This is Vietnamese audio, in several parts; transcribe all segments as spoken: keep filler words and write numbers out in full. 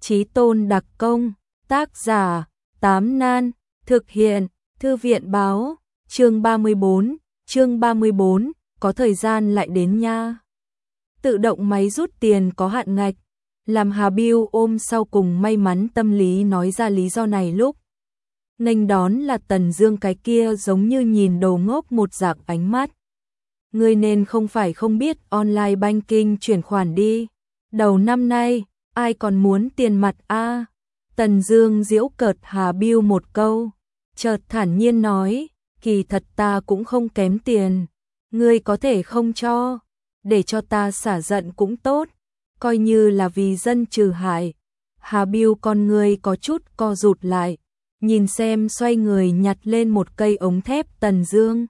Chí tôn đặc công, tác giả, Tám Nan, thực hiện, Thư viện báo, chương ba mươi bốn, chương ba mươi bốn, có thời gian lại đến nha. Tự động máy rút tiền có hạn ngạch, làm Hà Biêu ôm sau cùng may mắn tâm lý nói ra lý do này lúc nghênh đón là Tần Dương, cái kia giống như nhìn đồ ngốc một dạng ánh mắt. Ngươi nên không phải không biết online banking chuyển khoản đi. Đầu năm nay, ai còn muốn tiền mặt a? À? Tần Dương giễu cợt Hà Biêu một câu, chợt thản nhiên nói, kỳ thật ta cũng không kém tiền, ngươi có thể không cho, để cho ta xả giận cũng tốt, coi như là vì dân trừ hại. Hà Biêu con ngươi có chút co rụt lại, nhìn xem xoay người nhặt lên một cây ống thép Tần Dương.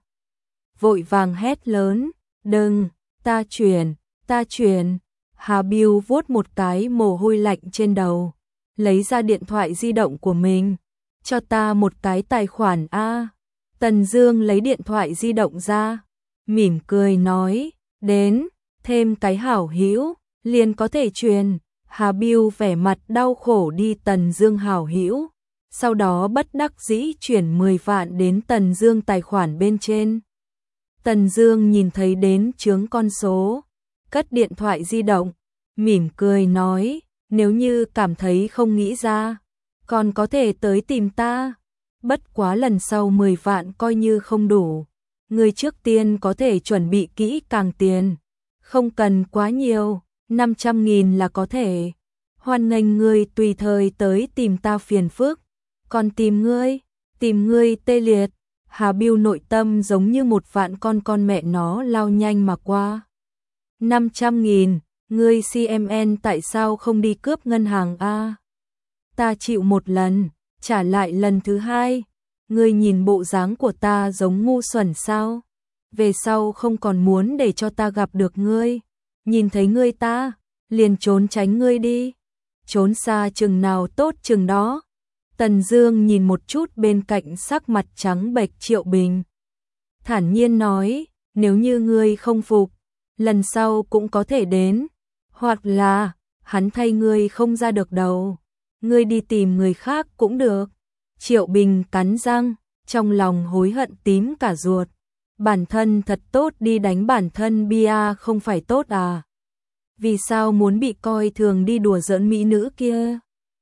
Vội vàng hét lớn, đừng, ta chuyển, ta chuyển. Hà Biêu vuốt một cái mồ hôi lạnh trên đầu, lấy ra điện thoại di động của mình, cho ta một cái tài khoản a. Tần Dương lấy điện thoại di động ra, mỉm cười nói, đến, thêm cái hảo hữu, liền có thể truyền. Hà Biêu vẻ mặt đau khổ đi Tần Dương hảo hữu, sau đó bất đắc dĩ chuyển mười vạn đến Tần Dương tài khoản bên trên. Tần Dương nhìn thấy đến chướng con số, cất điện thoại di động, mỉm cười nói, nếu như cảm thấy không nghĩ ra, còn có thể tới tìm ta, bất quá lần sau mười vạn coi như không đủ, người trước tiên có thể chuẩn bị kỹ càng tiền, không cần quá nhiều, năm trăm nghìn là có thể. Hoan nghênh ngươi tùy thời tới tìm ta phiền phức, còn tìm ngươi, tìm ngươi tê liệt. Hà Biêu nội tâm giống như một vạn con con mẹ nó lao nhanh mà qua. năm trăm nghìn, ngươi xê em en tại sao không đi cướp ngân hàng a? Ta chịu một lần, trả lại lần thứ hai. Ngươi nhìn bộ dáng của ta giống ngu xuẩn sao? Về sau không còn muốn để cho ta gặp được ngươi. Nhìn thấy ngươi ta, liền trốn tránh ngươi đi. Trốn xa chừng nào tốt chừng đó. Tần Dương nhìn một chút bên cạnh sắc mặt trắng bệch Triệu Bình, thản nhiên nói, nếu như ngươi không phục, lần sau cũng có thể đến, hoặc là hắn thay ngươi không ra được đầu, ngươi đi tìm người khác cũng được. Triệu Bình cắn răng, trong lòng hối hận tím cả ruột, bản thân thật tốt đi đánh bản thân bia không phải tốt à? Vì sao muốn bị coi thường đi đùa giỡn mỹ nữ kia?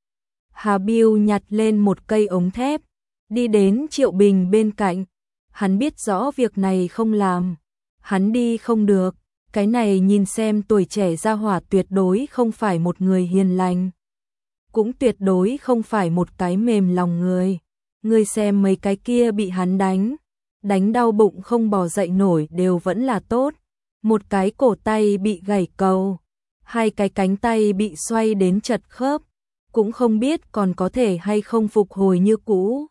Hà Biêu nhặt lên một cây ống thép, đi đến Triệu Bình bên cạnh. Hắn biết rõ việc này không làm, hắn đi không được. Cái này nhìn xem tuổi trẻ gia hỏa tuyệt đối không phải một người hiền lành, cũng tuyệt đối không phải một cái mềm lòng người. Ngươi xem mấy cái kia bị hắn đánh, đánh đau bụng không bò dậy nổi đều vẫn là tốt. Một cái cổ tay bị gãy cầu, hai cái cánh tay bị xoay đến chật khớp, cũng không biết còn có thể hay không phục hồi như cũ.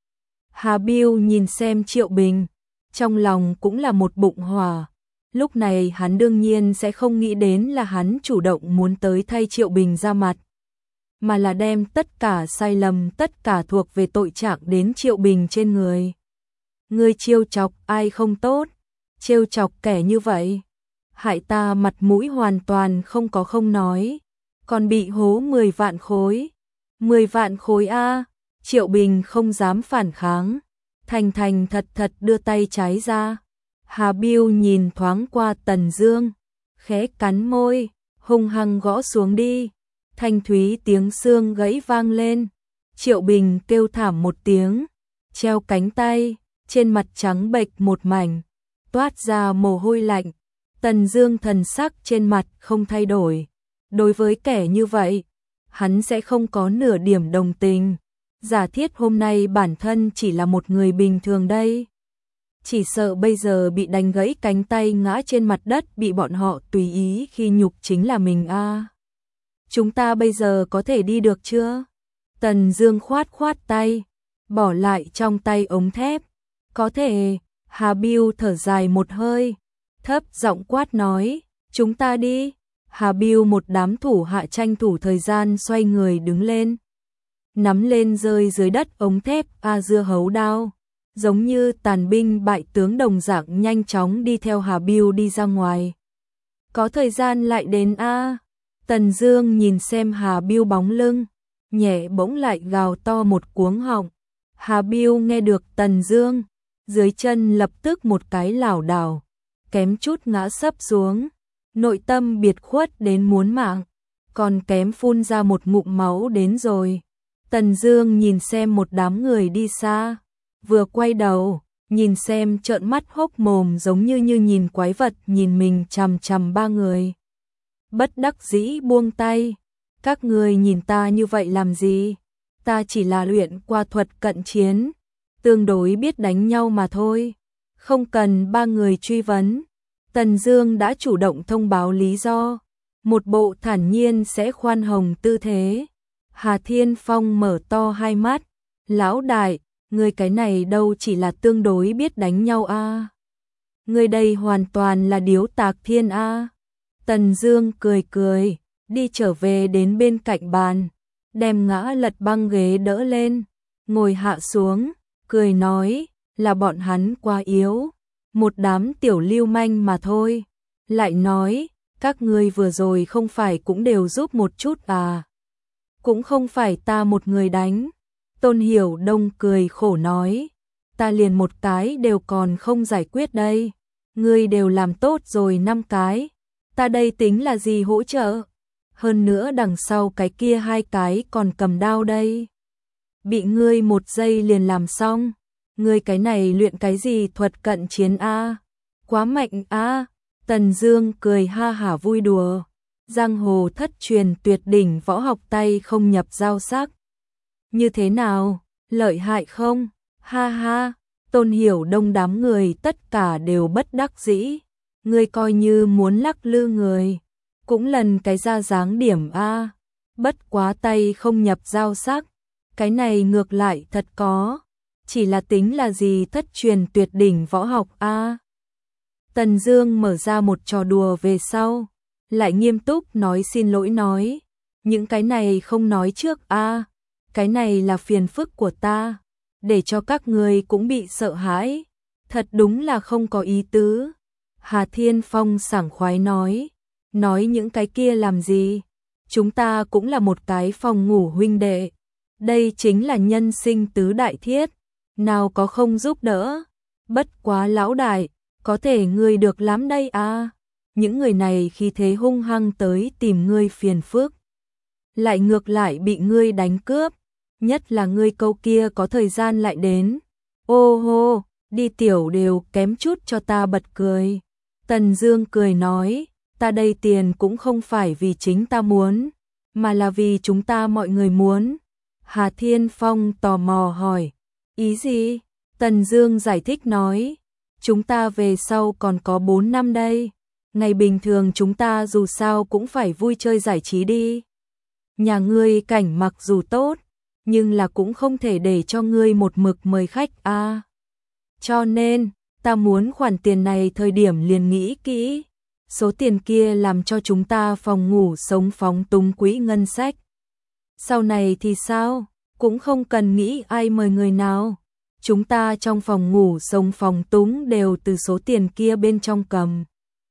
Hà Biêu nhìn xem Triệu Bình, trong lòng cũng là một bụng hỏa. Lúc này hắn đương nhiên sẽ không nghĩ đến là hắn chủ động muốn tới thay Triệu Bình ra mặt, mà là đem tất cả sai lầm, tất cả thuộc về tội trạng đến Triệu Bình trên người. Ngươi trêu chọc ai không tốt, trêu chọc kẻ như vậy, hại ta mặt mũi hoàn toàn không có không nói, còn bị hố mười vạn khối. mười vạn khối a. Triệu Bình không dám phản kháng, thành thành thật thật đưa tay trái ra. Hà Biêu nhìn thoáng qua Tần Dương, khẽ cắn môi, hung hăng gõ xuống đi. Thanh thúy tiếng xương gãy vang lên. Triệu Bình kêu thảm một tiếng, treo cánh tay, trên mặt trắng bệch một mảnh, toát ra mồ hôi lạnh. Tần Dương thần sắc trên mặt không thay đổi. Đối với kẻ như vậy, hắn sẽ không có nửa điểm đồng tình. Giả thiết hôm nay bản thân chỉ là một người bình thường đây, chỉ sợ bây giờ bị đánh gãy cánh tay ngã trên mặt đất bị bọn họ tùy ý khi nhục chính là mình a. À. Chúng ta bây giờ có thể đi được chưa? Tần Dương khoát khoát tay, bỏ lại trong tay ống thép. Có thể. Hà Biêu thở dài một hơi, thấp giọng quát nói, chúng ta đi. Hà Biêu một đám thủ hạ tranh thủ thời gian xoay người đứng lên, nắm lên rơi dưới đất ống thép a dưa hấu đao, giống như tàn binh bại tướng đồng dạng nhanh chóng đi theo Hà Biêu đi ra ngoài. Có thời gian lại đến a. Tần Dương nhìn xem Hà Bưu bóng lưng, nhẹ bỗng lại gào to một cuống họng. Hà Bưu nghe được Tần Dương, dưới chân lập tức một cái lảo đảo, kém chút ngã sấp xuống, nội tâm biệt khuất đến muốn mạng, còn kém phun ra một ngụm máu đến rồi. Tần Dương nhìn xem một đám người đi xa, vừa quay đầu, nhìn xem trợn mắt hốc mồm giống như như nhìn quái vật nhìn mình chằm chằm ba người. Bất đắc dĩ buông tay, các người nhìn ta như vậy làm gì? Ta chỉ là luyện qua thuật cận chiến, tương đối biết đánh nhau mà thôi, không cần ba người truy vấn. Tần Dương đã chủ động thông báo lý do, một bộ thản nhiên sẽ khoan hồng tư thế. Hà Thiên Phong mở to hai mắt, lão đại, người cái này đâu chỉ là tương đối biết đánh nhau a, à. Người đây hoàn toàn là điếu tạc thiên a. À. Tần Dương cười cười, đi trở về đến bên cạnh bàn, đem ngã lật băng ghế đỡ lên, ngồi hạ xuống, cười nói, là bọn hắn quá yếu, một đám tiểu lưu manh mà thôi. Lại nói, các ngươi vừa rồi không phải cũng đều giúp một chút à? Cũng không phải ta một người đánh. Tôn Hiểu Đông cười khổ nói, ta liền một cái đều còn không giải quyết đây, ngươi đều làm tốt rồi năm cái, ta đây tính là gì hỗ trợ? Hơn nữa đằng sau cái kia hai cái còn cầm đao đây. Bị ngươi một giây liền làm xong, ngươi cái này luyện cái gì thuật cận chiến a? Quá mạnh a. Tần Dương cười ha hả vui đùa, giang hồ thất truyền tuyệt đỉnh võ học tay không nhập giao sắc. Như thế nào, lợi hại không? Ha ha, Tôn Hiểu Đông đám người tất cả đều bất đắc dĩ, ngươi coi như muốn lắc lư người, cũng lần cái ra dáng điểm a, bất quá tay không nhập giao sắc, cái này ngược lại thật có, chỉ là tính là gì thất truyền tuyệt đỉnh võ học a. Tần Dương mở ra một trò đùa về sau, lại nghiêm túc nói xin lỗi nói, những cái này không nói trước a, cái này là phiền phức của ta, để cho các ngươi cũng bị sợ hãi, thật đúng là không có ý tứ. Hà Thiên Phong sảng khoái nói, nói những cái kia làm gì, chúng ta cũng là một cái phòng ngủ huynh đệ, đây chính là nhân sinh tứ đại thiết, nào có không giúp đỡ, bất quá lão đại, có thể ngươi được lắm đây à, những người này khi thế hung hăng tới tìm ngươi phiền phức, lại ngược lại bị ngươi đánh cướp, nhất là ngươi câu kia có thời gian lại đến, ô hô, đi tiểu đều kém chút cho ta bật cười. Tần Dương cười nói, ta đây tiền cũng không phải vì chính ta muốn, mà là vì chúng ta mọi người muốn. Hà Thiên Phong tò mò hỏi, ý gì? Tần Dương giải thích nói, chúng ta về sau còn có bốn năm đây, ngày bình thường chúng ta dù sao cũng phải vui chơi giải trí đi. Nhà ngươi cảnh mặc dù tốt, nhưng là cũng không thể để cho ngươi một mực mời khách a. À. Cho nên, ta muốn khoản tiền này thời điểm liền nghĩ kỹ, số tiền kia làm cho chúng ta phòng ngủ sống phóng túng quỹ ngân sách. Sau này thì sao, cũng không cần nghĩ ai mời người nào, chúng ta trong phòng ngủ sống phóng túng đều từ số tiền kia bên trong cầm.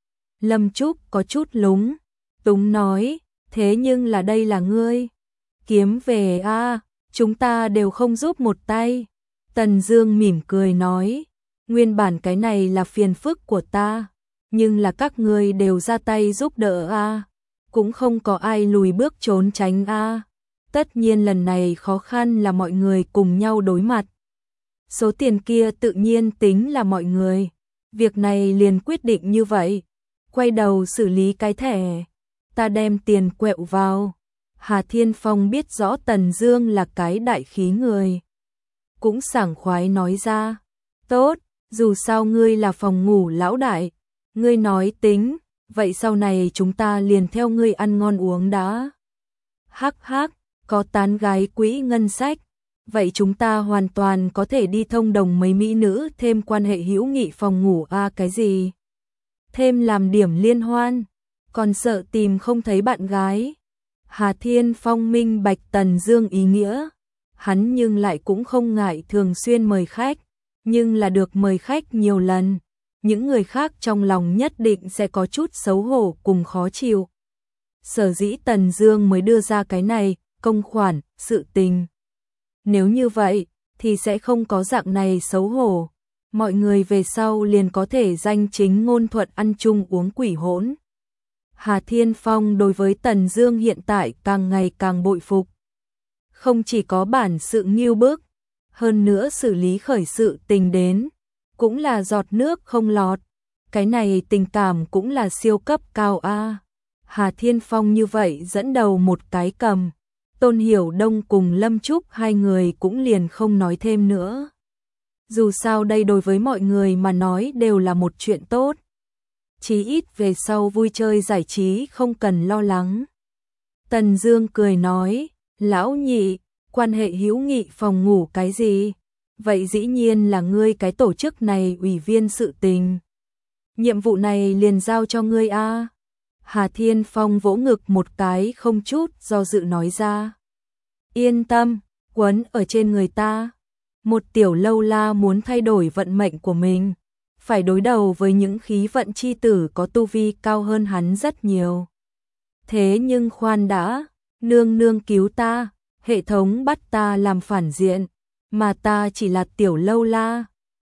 Lâm Trúc có chút lúng túng nói, thế nhưng là đây là ngươi kiếm về a, à, chúng ta đều không giúp một tay. Tần Dương mỉm cười nói, nguyên bản cái này là phiền phức của ta, nhưng là các ngươi đều ra tay giúp đỡ a, à, cũng không có ai lùi bước trốn tránh a. À. Tất nhiên lần này khó khăn là mọi người cùng nhau đối mặt. Số tiền kia tự nhiên tính là mọi người, việc này liền quyết định như vậy. Quay đầu xử lý cái thẻ, ta đem tiền quẹo vào. Hà Thiên Phong biết rõ Tần Dương là cái đại khí người, cũng sảng khoái nói ra, tốt, dù sao ngươi là phòng ngủ lão đại, ngươi nói tính, vậy sau này chúng ta liền theo ngươi ăn ngon uống đã. Hắc hắc, có tán gái quỹ ngân sách, vậy chúng ta hoàn toàn có thể đi thông đồng mấy mỹ nữ thêm quan hệ hữu nghị phòng ngủ a à, cái gì? Thêm làm điểm liên hoan, còn sợ tìm không thấy bạn gái. Hà Thiên Phong minh bạch Tần Dương ý nghĩa, hắn nhưng lại cũng không ngại thường xuyên mời khách, nhưng là được mời khách nhiều lần, những người khác trong lòng nhất định sẽ có chút xấu hổ cùng khó chịu. Sở dĩ Tần Dương mới đưa ra cái này, công khoản, sự tình. Nếu như vậy, thì sẽ không có dạng này xấu hổ. Mọi người về sau liền có thể danh chính ngôn thuận ăn chung uống quỷ hỗn. Hà Thiên Phong đối với Tần Dương hiện tại càng ngày càng bội phục. Không chỉ có bản sự nghiêu bức, hơn nữa xử lý khởi sự tình đến, cũng là giọt nước không lọt. Cái này tình cảm cũng là siêu cấp cao a. Hà Thiên Phong như vậy dẫn đầu một cái cầm. Tôn Hiểu Đông cùng Lâm Trúc hai người cũng liền không nói thêm nữa. Dù sao đây đối với mọi người mà nói đều là một chuyện tốt. Chí ít về sau vui chơi giải trí không cần lo lắng. Tần Dương cười nói, lão nhị, quan hệ hữu nghị phòng ngủ cái gì? Vậy dĩ nhiên là ngươi cái tổ chức này ủy viên sự tình. Nhiệm vụ này liền giao cho ngươi a. Hà Thiên Phong vỗ ngực một cái không chút do dự nói ra. Yên tâm, quấn ở trên người ta. Một tiểu lâu la muốn thay đổi vận mệnh của mình, phải đối đầu với những khí vận chi tử có tu vi cao hơn hắn rất nhiều. Thế nhưng khoan đã, nương nương cứu ta, hệ thống bắt ta làm phản diện, mà ta chỉ là tiểu lâu la,